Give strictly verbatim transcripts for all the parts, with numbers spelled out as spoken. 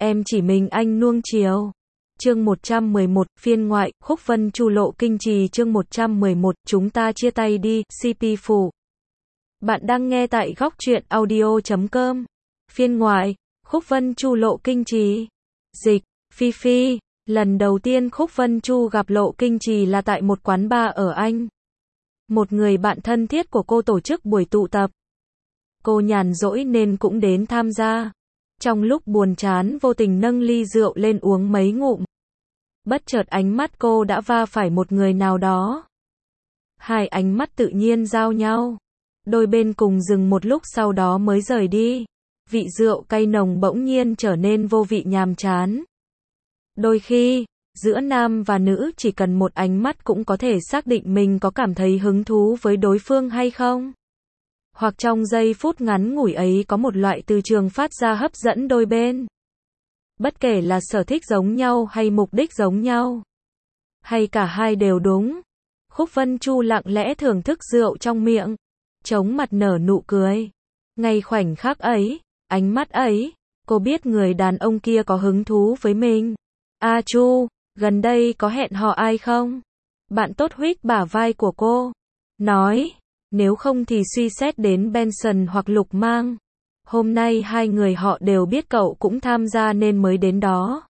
em chỉ mình anh nuông chiều. Chương một trăm mười một, phiên ngoại, Khúc Vân Chu lộ kinh trì. Chương một trăm mười một, chúng ta chia tay đi, xê pê phủ. Bạn đang nghe tại góc truyện audio chấm com. Phiên ngoại, Khúc Vân Chu lộ kinh trì. Dịch, Phi Phi. Lần đầu tiên Khúc Vân Chu gặp Lộ Kinh Trì là tại một quán bar ở Anh. Một người bạn thân thiết của cô tổ chức buổi tụ tập. Cô nhàn rỗi nên cũng đến tham gia. Trong lúc buồn chán vô tình nâng ly rượu lên uống mấy ngụm. Bất chợt ánh mắt cô đã va phải một người nào đó. Hai ánh mắt tự nhiên giao nhau. Đôi bên cùng dừng một lúc sau đó mới rời đi. Vị rượu cay nồng bỗng nhiên trở nên vô vị nhàm chán. Đôi khi, giữa nam và nữ chỉ cần một ánh mắt cũng có thể xác định mình có cảm thấy hứng thú với đối phương hay không. Hoặc trong giây phút ngắn ngủi ấy có một loại từ trường phát ra hấp dẫn đôi bên. Bất kể là sở thích giống nhau hay mục đích giống nhau. Hay cả hai đều đúng. Khúc Vân Chu lặng lẽ thưởng thức rượu trong miệng. Chống mặt nở nụ cười. Ngay khoảnh khắc ấy, ánh mắt ấy, cô biết người đàn ông kia có hứng thú với mình. A Chu, gần đây có hẹn hò ai không? Bạn tốt huých bả vai của cô. Nói, nếu không thì suy xét đến Benson hoặc Lục Mang. Hôm nay hai người họ đều biết cậu cũng tham gia nên mới đến đó.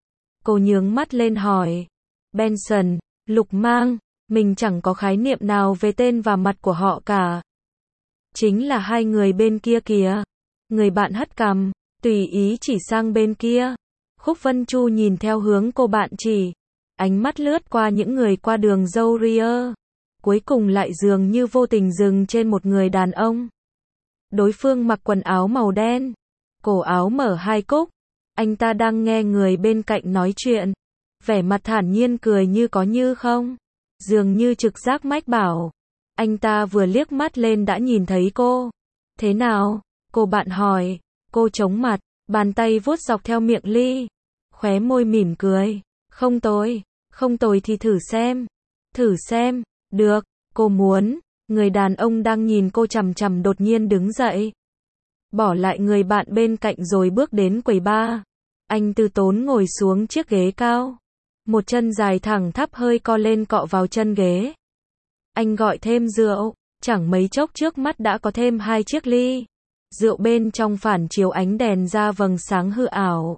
Cô nhướng mắt lên hỏi. Benson, Lục Mang, mình chẳng có khái niệm nào về tên và mặt của họ cả. Chính là hai người bên kia kìa. Người bạn hất cằm, tùy ý chỉ sang bên kia. Khúc Vân Chu nhìn theo hướng cô bạn chỉ. Ánh mắt lướt qua những người qua đường dâu ria. Cuối cùng lại dường như vô tình dừng trên một người đàn ông. Đối phương mặc quần áo màu đen. Cổ áo mở hai cúc. Anh ta đang nghe người bên cạnh nói chuyện. Vẻ mặt thản nhiên cười như có như không. Dường như trực giác mách bảo. Anh ta vừa liếc mắt lên đã nhìn thấy cô. Thế nào? Cô bạn hỏi. Cô chống mặt. Bàn tay vuốt dọc theo miệng ly. Khóe môi mỉm cười. Không tồi. Không tồi thì thử xem. Thử xem. Được. Cô muốn. Người đàn ông đang nhìn cô chằm chằm đột nhiên đứng dậy. Bỏ lại người bạn bên cạnh rồi bước đến quầy bar. Anh từ tốn ngồi xuống chiếc ghế cao. Một chân dài thẳng thắp hơi co lên cọ vào chân ghế. Anh gọi thêm rượu. Chẳng mấy chốc trước mắt đã có thêm hai chiếc ly. Rượu bên trong phản chiếu ánh đèn ra vầng sáng hư ảo.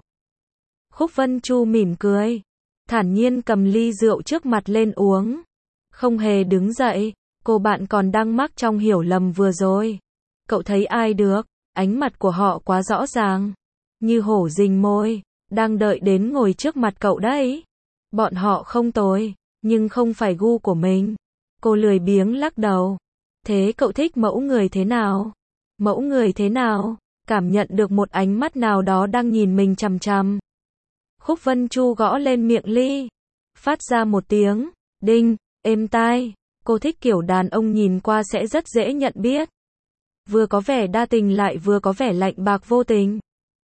Khúc Vân Chu mỉm cười. Thản nhiên cầm ly rượu trước mặt lên uống. Không hề đứng dậy. Cô bạn còn đang mắc trong hiểu lầm vừa rồi. Cậu thấy ai được? Ánh mặt của họ quá rõ ràng. Như hổ rình mồi. Đang đợi đến ngồi trước mặt cậu đấy. Bọn họ không tồi. Nhưng không phải gu của mình. Cô lười biếng lắc đầu. Thế cậu thích mẫu người thế nào? Mẫu người thế nào? Cảm nhận được một ánh mắt nào đó đang nhìn mình chằm chằm. Khúc Vân Chu gõ lên miệng ly. Phát ra một tiếng. Đinh, êm tai. Cô thích kiểu đàn ông nhìn qua sẽ rất dễ nhận biết. Vừa có vẻ đa tình lại vừa có vẻ lạnh bạc vô tình.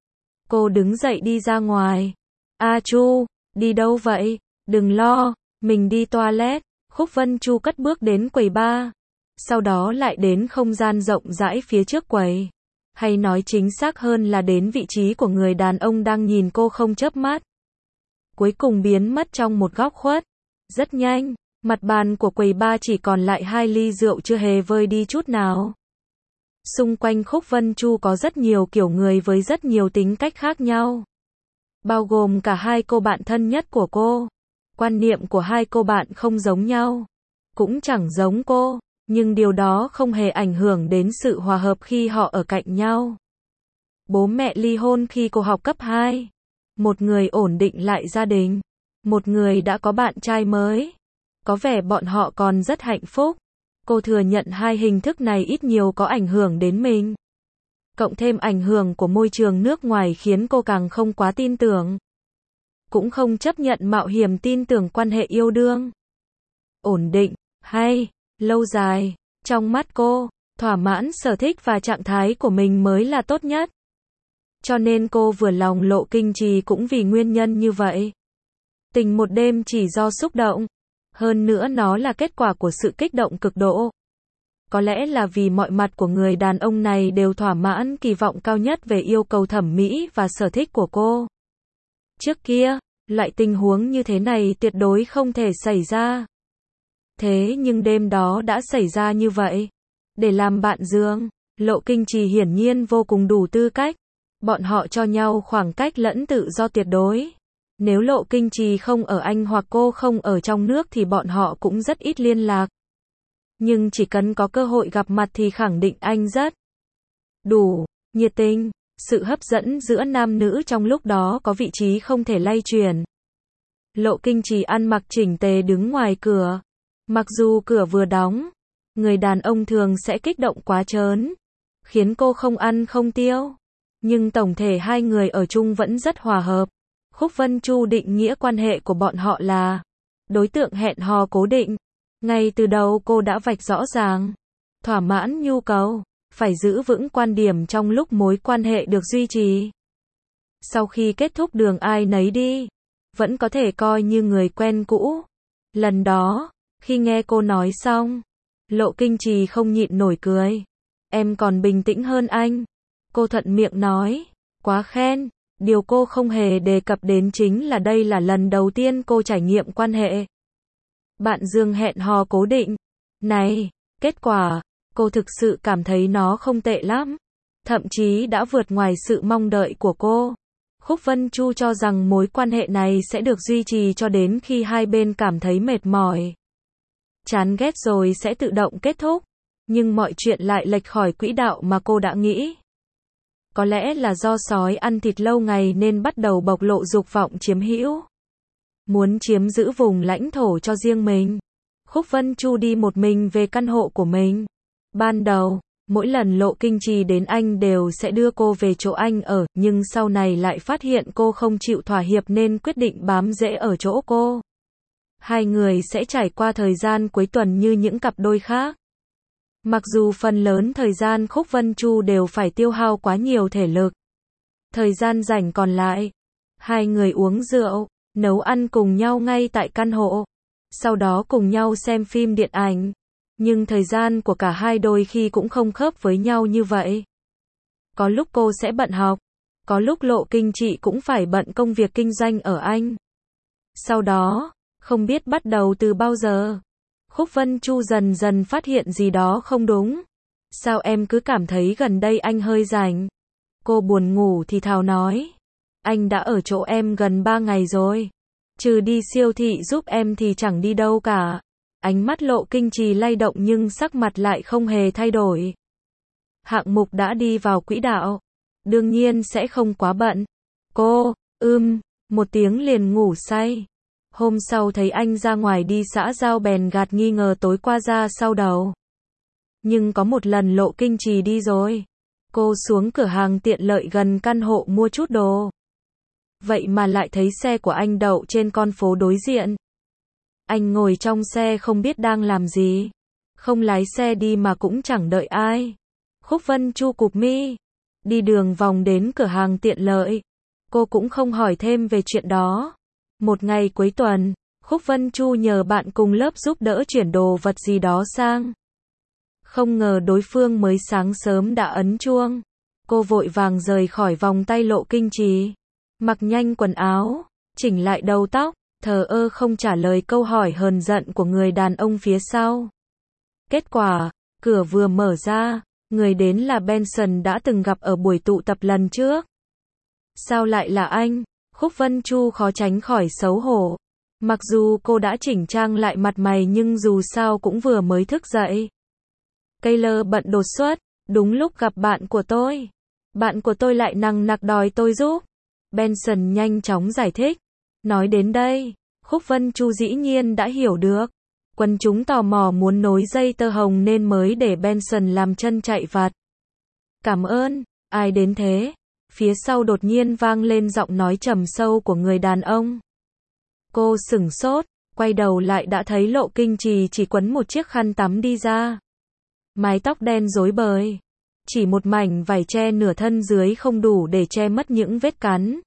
Cô đứng dậy đi ra ngoài. A Chu, đi đâu vậy? Đừng lo, mình đi toilet. Khúc Vân Chu cất bước đến quầy bar. Sau đó lại đến không gian rộng rãi phía trước quầy. Hay nói chính xác hơn là đến vị trí của người đàn ông đang nhìn cô không chớp mắt. Cuối cùng biến mất trong một góc khuất. Rất nhanh, mặt bàn của quầy bar chỉ còn lại hai ly rượu chưa hề vơi đi chút nào. Xung quanh Khúc Vân Chu có rất nhiều kiểu người với rất nhiều tính cách khác nhau. Bao gồm cả hai cô bạn thân nhất của cô. Quan niệm của hai cô bạn không giống nhau. Cũng chẳng giống cô. Nhưng điều đó không hề ảnh hưởng đến sự hòa hợp khi họ ở cạnh nhau. Bố mẹ ly hôn khi cô học cấp hai. Một người ổn định lại gia đình. Một người đã có bạn trai mới. Có vẻ bọn họ còn rất hạnh phúc. Cô thừa nhận hai hình thức này ít nhiều có ảnh hưởng đến mình. Cộng thêm ảnh hưởng của môi trường nước ngoài khiến cô càng không quá tin tưởng. Cũng không chấp nhận mạo hiểm tin tưởng quan hệ yêu đương. Ổn định, hay, lâu dài. Trong mắt cô, thỏa mãn sở thích và trạng thái của mình mới là tốt nhất. Cho nên cô vừa lòng Lộ Kinh Trì cũng vì nguyên nhân như vậy. Tình một đêm chỉ do xúc động. Hơn nữa nó là kết quả của sự kích động cực độ. Có lẽ là vì mọi mặt của người đàn ông này đều thỏa mãn kỳ vọng cao nhất về yêu cầu thẩm mỹ và sở thích của cô. Trước kia, loại tình huống như thế này tuyệt đối không thể xảy ra. Thế nhưng đêm đó đã xảy ra như vậy. Để làm bạn giường, Lộ Kinh Trì hiển nhiên vô cùng đủ tư cách. Bọn họ cho nhau khoảng cách lẫn tự do tuyệt đối. Nếu Lộ Kinh Trì không ở Anh hoặc cô không ở trong nước thì bọn họ cũng rất ít liên lạc. Nhưng chỉ cần có cơ hội gặp mặt thì khẳng định anh rất đủ nhiệt tình. Sự hấp dẫn giữa nam nữ trong lúc đó có vị trí không thể lay chuyển. Lộ Kinh Trì ăn mặc chỉnh tề đứng ngoài cửa. Mặc dù cửa vừa đóng, người đàn ông thường sẽ kích động quá trớn, khiến cô không ăn không tiêu. Nhưng tổng thể hai người ở chung vẫn rất hòa hợp. Khúc Vân Chu định nghĩa quan hệ của bọn họ là đối tượng hẹn hò cố định. Ngay từ đầu cô đã vạch rõ ràng, thỏa mãn nhu cầu, phải giữ vững quan điểm trong lúc mối quan hệ được duy trì. Sau khi kết thúc đường ai nấy đi, vẫn có thể coi như người quen cũ. Lần đó, khi nghe cô nói xong, Lộ Kinh Trì không nhịn nổi cười. Em còn bình tĩnh hơn anh. Cô thuận miệng nói, quá khen. Điều cô không hề đề cập đến chính là đây là lần đầu tiên cô trải nghiệm quan hệ bạn giường hẹn hò cố định. Này, kết quả, cô thực sự cảm thấy nó không tệ lắm. Thậm chí đã vượt ngoài sự mong đợi của cô. Khúc Vân Chu cho rằng mối quan hệ này sẽ được duy trì cho đến khi hai bên cảm thấy mệt mỏi, chán ghét rồi sẽ tự động kết thúc. Nhưng mọi chuyện lại lệch khỏi quỹ đạo mà cô đã nghĩ. Có lẽ là do sói ăn thịt lâu ngày nên bắt đầu bộc lộ dục vọng chiếm hữu. Muốn chiếm giữ vùng lãnh thổ cho riêng mình. Khúc Vân Chu đi một mình về căn hộ của mình. Ban đầu, mỗi lần Lộ Kinh Trì đến Anh đều sẽ đưa cô về chỗ anh ở, nhưng sau này lại phát hiện cô không chịu thỏa hiệp nên quyết định bám rễ ở chỗ cô. Hai người sẽ trải qua thời gian cuối tuần như những cặp đôi khác. Mặc dù phần lớn thời gian Khúc Vân Chu đều phải tiêu hao quá nhiều thể lực. Thời gian rảnh còn lại, hai người uống rượu, nấu ăn cùng nhau ngay tại căn hộ. Sau đó cùng nhau xem phim điện ảnh. Nhưng thời gian của cả hai đôi khi cũng không khớp với nhau như vậy. Có lúc cô sẽ bận học, có lúc Lộ Kinh Trì cũng phải bận công việc kinh doanh ở Anh. Sau đó, không biết bắt đầu từ bao giờ, Khúc Vân Chu dần dần phát hiện gì đó không đúng. Sao em cứ cảm thấy gần đây anh hơi rảnh? Cô buồn ngủ thì thào nói. Anh đã ở chỗ em gần ba ngày rồi. Trừ đi siêu thị giúp em thì chẳng đi đâu cả. Ánh mắt Lộ Kinh Trì lay động nhưng sắc mặt lại không hề thay đổi. Hạng mục đã đi vào quỹ đạo. Đương nhiên sẽ không quá bận. Cô, ưm, một tiếng liền ngủ say. Hôm sau thấy anh ra ngoài đi xã giao bèn gạt nghi ngờ tối qua ra sau đầu. Nhưng có một lần Lộ Kinh Trì đi rồi. Cô xuống cửa hàng tiện lợi gần căn hộ mua chút đồ. Vậy mà lại thấy xe của anh đậu trên con phố đối diện. Anh ngồi trong xe không biết đang làm gì. Không lái xe đi mà cũng chẳng đợi ai. Khúc Vân Chu cụp mi. Đi đường vòng đến cửa hàng tiện lợi. Cô cũng không hỏi thêm về chuyện đó. Một ngày cuối tuần, Khúc Vân Chu nhờ bạn cùng lớp giúp đỡ chuyển đồ vật gì đó sang. Không ngờ đối phương mới sáng sớm đã ấn chuông. Cô vội vàng rời khỏi vòng tay Lộ Kinh Trì. Mặc nhanh quần áo, chỉnh lại đầu tóc, thờ ơ không trả lời câu hỏi hờn giận của người đàn ông phía sau. Kết quả, cửa vừa mở ra, người đến là Benson đã từng gặp ở buổi tụ tập lần trước. Sao lại là anh? Khúc Vân Chu khó tránh khỏi xấu hổ. Mặc dù cô đã chỉnh trang lại mặt mày nhưng dù sao cũng vừa mới thức dậy. Taylor bận đột xuất, đúng lúc gặp bạn của tôi. Bạn của tôi lại nằng nặc đòi tôi giúp. Benson nhanh chóng giải thích. Nói đến đây, Khúc Vân Chu dĩ nhiên đã hiểu được. Quần chúng tò mò muốn nối dây tơ hồng nên mới để Benson làm chân chạy vặt. Cảm ơn, ai đến thế? Phía sau đột nhiên vang lên giọng nói trầm sâu của người đàn ông. Cô sửng sốt, quay đầu lại đã thấy Lộ Kinh Trì chỉ quấn một chiếc khăn tắm đi ra. Mái tóc đen rối bời. Chỉ một mảnh vải che nửa thân dưới không đủ để che mất những vết cắn.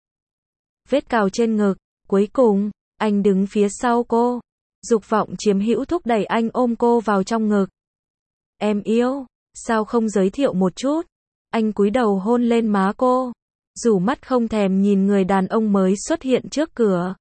Vết cào trên ngực. Cuối cùng, anh đứng phía sau cô. Dục vọng chiếm hữu thúc đẩy anh ôm cô vào trong ngực. Em yêu, sao không giới thiệu một chút? Anh cúi đầu hôn lên má cô. rủ mắt không thèm nhìn người đàn ông mới xuất hiện trước cửa.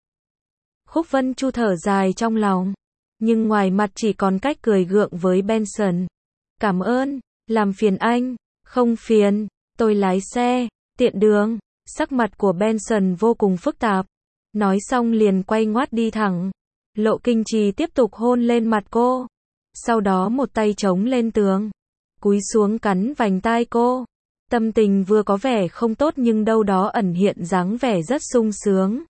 Khúc Vân Chu thở dài trong lòng, nhưng ngoài mặt chỉ còn cách cười gượng với Benson. Cảm ơn, làm phiền anh. Không phiền, tôi lái xe, tiện đường. Sắc mặt của Benson vô cùng phức tạp. Nói xong liền quay ngoắt đi thẳng. Lộ Kinh Trì tiếp tục hôn lên mặt cô. Sau đó một tay chống lên tường, cúi xuống cắn vành tai cô. Tâm tình vừa có vẻ không tốt nhưng đâu đó ẩn hiện dáng vẻ rất sung sướng.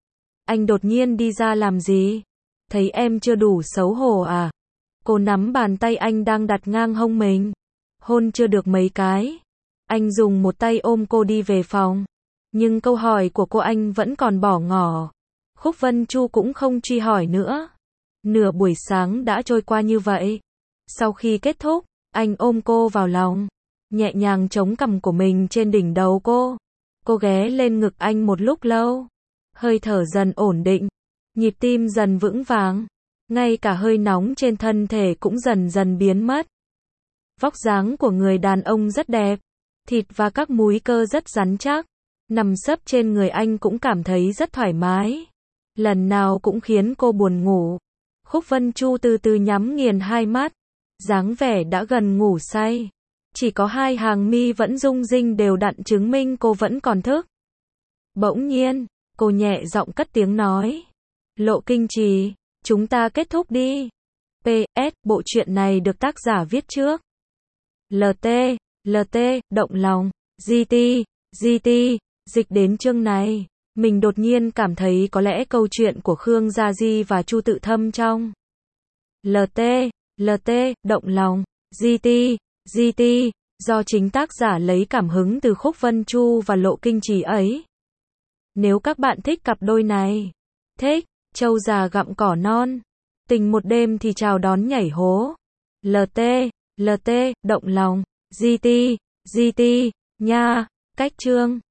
Anh đột nhiên đi ra làm gì? Thấy em chưa đủ xấu hổ à? Cô nắm bàn tay anh đang đặt ngang hông mình. Hôn chưa được mấy cái. Anh dùng một tay ôm cô đi về phòng. Nhưng câu hỏi của cô anh vẫn còn bỏ ngỏ. Khúc Vân Chu cũng không truy hỏi nữa. Nửa buổi sáng đã trôi qua như vậy. Sau khi kết thúc, anh ôm cô vào lòng, nhẹ nhàng chống cằm của mình trên đỉnh đầu cô. Cô ghé lên ngực anh một lúc lâu. Hơi thở dần ổn định, nhịp tim dần vững vàng, ngay cả hơi nóng trên thân thể cũng dần dần biến mất. Vóc dáng của người đàn ông rất đẹp, thịt và các múi cơ rất rắn chắc, nằm sấp trên người anh cũng cảm thấy rất thoải mái. Lần nào cũng khiến cô buồn ngủ. Khúc Vân Chu từ từ nhắm nghiền hai mắt, dáng vẻ đã gần ngủ say. Chỉ có hai hàng mi vẫn rung rinh đều đặn chứng minh cô vẫn còn thức. Bỗng nhiên, cô nhẹ giọng cất tiếng nói. Lộ Kinh Trì, chúng ta kết thúc đi. pê ét, bộ truyện này được tác giả viết trước. lờ tê, lờ tê, động lòng, giê tê, giê tê, dịch đến chương này. Mình đột nhiên cảm thấy có lẽ câu chuyện của Khương Gia Di và Chu Tự Thâm trong lờ tê, lờ tê, động lòng, giê tê, giê tê, do chính tác giả lấy cảm hứng từ Khúc Vân Chu và Lộ Kinh Trì ấy. Nếu các bạn thích cặp đôi này, thích trâu già gặm cỏ non, tình một đêm thì chào đón nhảy hố. lờ tê, lờ tê, động lòng, giê tê, giê tê, nha, cách chương.